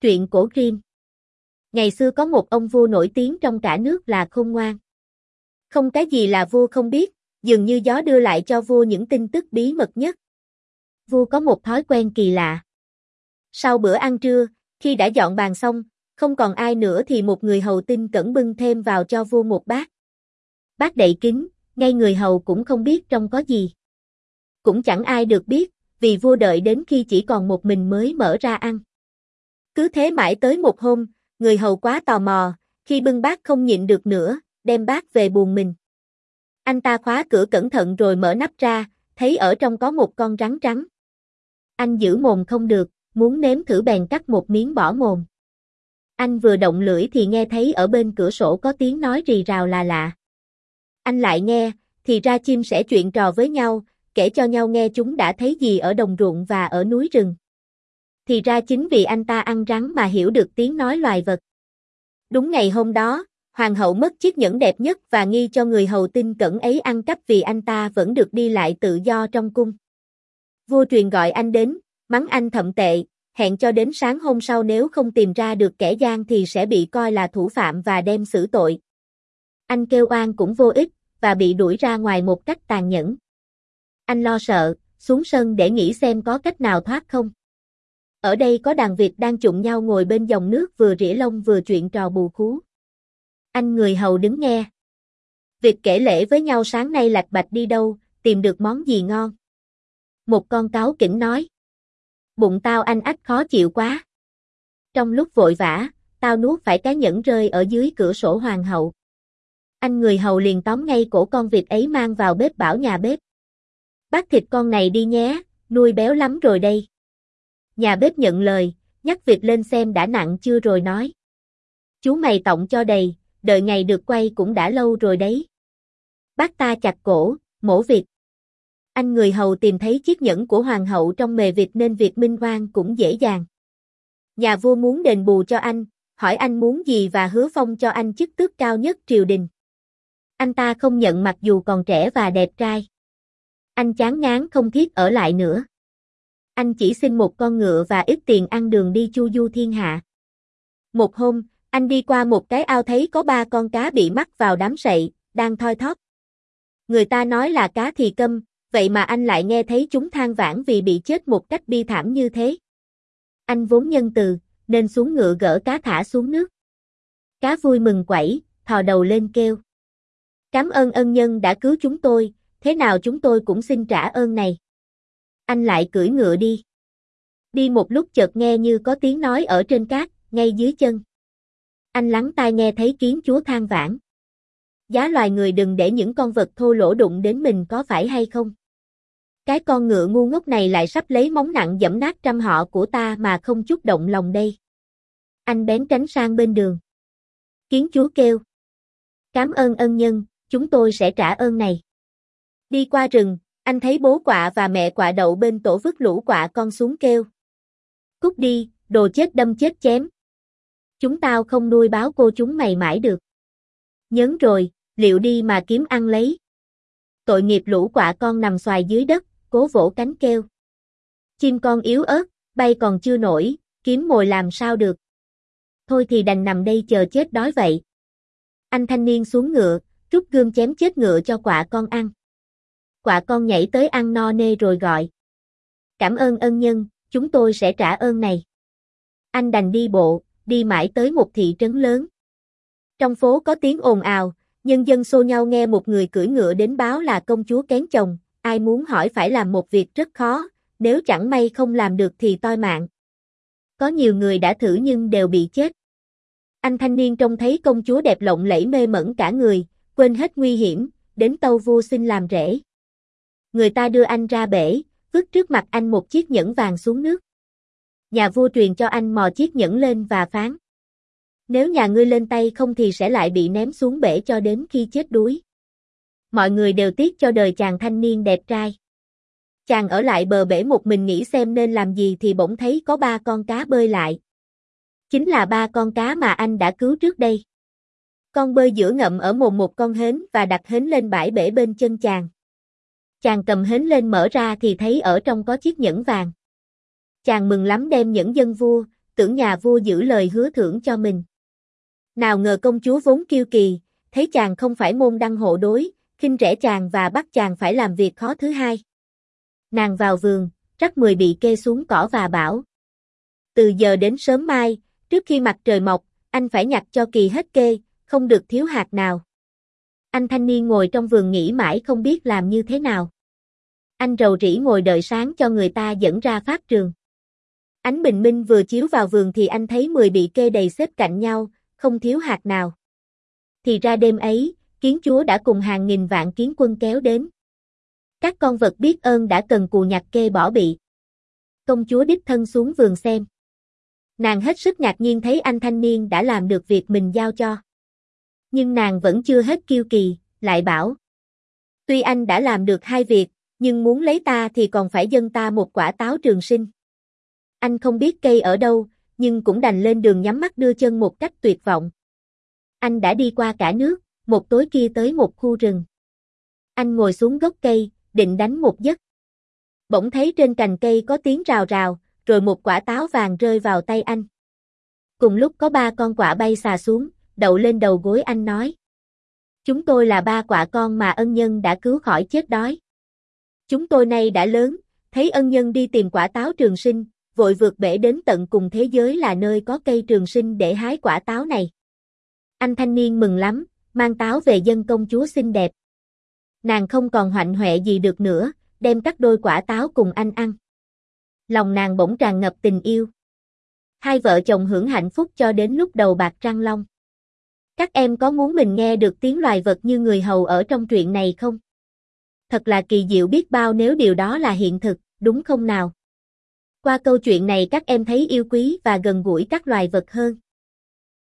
Truyện cổ Grimm. Ngày xưa có một ông vua nổi tiếng trong cả nước là khôn ngoan. Không cái gì là vua không biết, dường như gió đưa lại cho vua những tin tức bí mật nhất. Vua có một thói quen kỳ lạ. Sau bữa ăn trưa, khi đã dọn bàn xong, không còn ai nữa thì một người hầu tinh cẩn bưng thêm vào cho vua một bát. Bát đậy kín, ngay người hầu cũng không biết trong có gì. Cũng chẳng ai được biết, vì vua đợi đến khi chỉ còn một mình mới mở ra ăn. Cứ thế mãi tới một hôm, người hầu quá tò mò, khi bưng bát không nhịn được nữa, đem bát về buồng mình. Anh ta khóa cửa cẩn thận rồi mở nắp ra, thấy ở trong có một con rắn trắng. Anh giữ mồm không được, muốn nếm thử bèn cắt một miếng bỏ mồm. Anh vừa động lưỡi thì nghe thấy ở bên cửa sổ có tiếng nói rì rào là lạ. Anh lại nghe, thì ra chim sẻ chuyện trò với nhau, kể cho nhau nghe chúng đã thấy gì ở đồng ruộng và ở núi rừng. Thì ra chính vì anh ta ăn rắn mà hiểu được tiếng nói loài vật. Đúng ngày hôm đó, hoàng hậu mất chiếc nhẫn đẹp nhất và nghi cho người hầu tinh cẩn ấy ăn cắp vì anh ta vẫn được đi lại tự do trong cung. Vua truyền gọi anh đến, mắng anh thậm tệ, hẹn cho đến sáng hôm sau nếu không tìm ra được kẻ gian thì sẽ bị coi là thủ phạm và đem xử tội. Anh kêu oan cũng vô ích, và bị đuổi ra ngoài một cách tàn nhẫn. Anh lo sợ, xuống sân để nghĩ xem có cách nào thoát không. Ở đây có đàn vịt đang chụng nhau ngồi bên dòng nước vừa rỉa lông vừa chuyện trò bù khú. Anh người hầu đứng nghe. Vịt kể lể với nhau sáng nay lạch bạch đi đâu, tìm được món gì ngon. Một con cáu kỉnh nói. Bụng tao anh ách khó chịu quá. Trong lúc vội vã, tao nuốt phải cái nhẫn rơi ở dưới cửa sổ hoàng hậu. Anh người hầu liền tóm ngay cổ con vịt ấy mang vào bếp bảo nhà bếp. Bác thịt con này đi nhé, nuôi béo lắm rồi đây. Nhà bếp nhận lời, nhắc vịt lên xem đã nặng chưa rồi nói. Chú mày tọng cho đầy, đợi ngày được quay cũng đã lâu rồi đấy. Bác ta chặt cổ, mổ vịt. Anh người hầu tìm thấy chiếc nhẫn của hoàng hậu trong mề vịt nên việc minh oan cũng dễ dàng. Nhà vua muốn đền bù cho anh, hỏi anh muốn gì và hứa phong cho anh chức tước cao nhất triều đình. Anh ta không nhận mặc dù còn trẻ và đẹp trai. Anh chán ngán không thiết ở lại nữa. Anh chỉ xin một con ngựa và ít tiền ăn đường đi chu du thiên hạ. Một hôm, anh đi qua một cái ao thấy có 3 con cá bị mắc vào đám sậy, đang thoi thóp. Người ta nói là cá thì câm, vậy mà anh lại nghe thấy chúng than vãn vì bị chết một cách bi thảm như thế. Anh vốn nhân từ, nên xuống ngựa gỡ cá thả xuống nước. Cá vui mừng quẩy, thò đầu lên kêu. Cảm ơn ân nhân đã cứu chúng tôi, thế nào chúng tôi cũng xin trả ơn này. Anh lại cưỡi ngựa đi. Đi một lúc chợt nghe như có tiếng nói ở trên cát, ngay dưới chân. Anh lắng tai nghe thấy kiến chúa than vãn. Giá loài người đừng để những con vật thô lỗ đụng đến mình có phải hay không? Cái con ngựa ngu ngốc này lại sắp lấy móng nặng giẫm nát trăm họ của ta mà không chút động lòng đây. Anh bén tránh sang bên đường. Kiến chúa kêu. Cảm ơn ân nhân, chúng tôi sẽ trả ơn này. Đi qua rừng, anh thấy bố quạ và mẹ quạ đậu bên tổ vứt lũ quạ con xuống kêu. Cút đi, đồ chết đâm chết chém. Chúng tao không nuôi báo cô chúng mày mãi được. Nhớn rồi, liệu đi mà kiếm ăn lấy. Tội nghiệp lũ quạ con nằm xoài dưới đất, cố vỗ cánh kêu. Chim con yếu ớt, bay còn chưa nổi, kiếm mồi làm sao được. Thôi thì đành nằm đây chờ chết đói vậy. Anh thanh niên xuống ngựa, rút gươm chém chết ngựa cho quạ con ăn. Quạ con nhảy tới ăn no nê rồi gọi. Cảm ơn ân nhân, chúng tôi sẽ trả ơn này. Anh đành đi bộ, đi mãi tới một thị trấn lớn. Trong phố có tiếng ồn ào, nhân dân xô nhau nghe một người cưỡi ngựa đến báo là công chúa kén chồng, ai muốn hỏi phải làm một việc rất khó, nếu chẳng may không làm được thì toi mạng. Có nhiều người đã thử nhưng đều bị chết. Anh thanh niên trông thấy công chúa đẹp lộng lẫy mê mẩn cả người, quên hết nguy hiểm, đến tâu vua xin làm rể. Người ta đưa anh ra bể, vứt trước mặt anh một chiếc nhẫn vàng xuống nước. Nhà vua truyền cho anh mò chiếc nhẫn lên và phán. Nếu nhà ngươi lên tay không thì sẽ lại bị ném xuống bể cho đến khi chết đuối. Mọi người đều tiếc cho đời chàng thanh niên đẹp trai. Chàng ở lại bờ bể một mình nghĩ xem nên làm gì thì bỗng thấy có 3 con cá bơi lại. Chính là 3 con cá mà anh đã cứu trước đây. Con bơi giữa ngậm ở mồm một con hến và đặt hến lên bãi bể bên chân chàng. Chàng cầm hến lên mở ra thì thấy ở trong có chiếc nhẫn vàng. Chàng mừng lắm đem nhẫn dâng vua, tưởng nhà vua giữ lời hứa thưởng cho mình. Nào ngờ công chúa vốn kiêu kỳ, thấy chàng không phải môn đăng hộ đối, khinh rẻ chàng và bắt chàng phải làm việc khó thứ hai. Nàng vào vườn, rắc 10 bị kê xuống cỏ và bảo: từ giờ đến sớm mai, trước khi mặt trời mọc, anh phải nhặt cho kỳ hết kê, không được thiếu hạt nào. Anh thanh niên ngồi trong vườn nghĩ mãi không biết làm như thế nào. Anh rầu rĩ ngồi đợi sáng cho người ta dẫn ra pháp trường. Ánh bình minh vừa chiếu vào vườn thì anh thấy 10 bị kê đầy xếp cạnh nhau, không thiếu hạt nào. Thì ra đêm ấy, kiến chúa đã cùng hàng nghìn vạn kiến quân kéo đến. Các con vật biết ơn đã cần cù nhặt kê bỏ bị. Công chúa đích thân xuống vườn xem. Nàng hết sức ngạc nhiên thấy anh thanh niên đã làm được việc mình giao cho. Nhưng nàng vẫn chưa hết kiêu kỳ, lại bảo: tuy anh đã làm được 2 việc, nhưng muốn lấy ta thì còn phải dâng ta một quả táo trường sinh. Anh không biết cây ở đâu, nhưng cũng đành lên đường nhắm mắt đưa chân một cách tuyệt vọng. Anh đã đi qua cả nước, một tối kia tới một khu rừng. Anh ngồi xuống gốc cây, định đánh một giấc. Bỗng thấy trên cành cây có tiếng rào rào, rồi một quả táo vàng rơi vào tay anh. Cùng lúc có 3 con quạ bay xà xuống, đậu lên đầu gối anh nói: chúng tôi là 3 quạ con mà ân nhân đã cứu khỏi chết đói. Chúng tôi nay đã lớn, thấy ân nhân đi tìm quả táo trường sinh, vội vượt bể đến tận cùng thế giới là nơi có cây trường sinh để hái quả táo này. Anh thanh niên mừng lắm, mang táo về dâng công chúa xinh đẹp. Nàng không còn hoạnh hoẹ gì được nữa, đem cắt đôi quả táo cùng anh ăn. Lòng nàng bỗng tràn ngập tình yêu. Hai vợ chồng hưởng hạnh phúc cho đến lúc đầu bạc răng long. Các em có muốn mình nghe được tiếng loài vật như người hầu ở trong truyện này không? Thật là kỳ diệu biết bao nếu điều đó là hiện thực, đúng không nào? Qua câu chuyện này các em thấy yêu quý và gần gũi các loài vật hơn.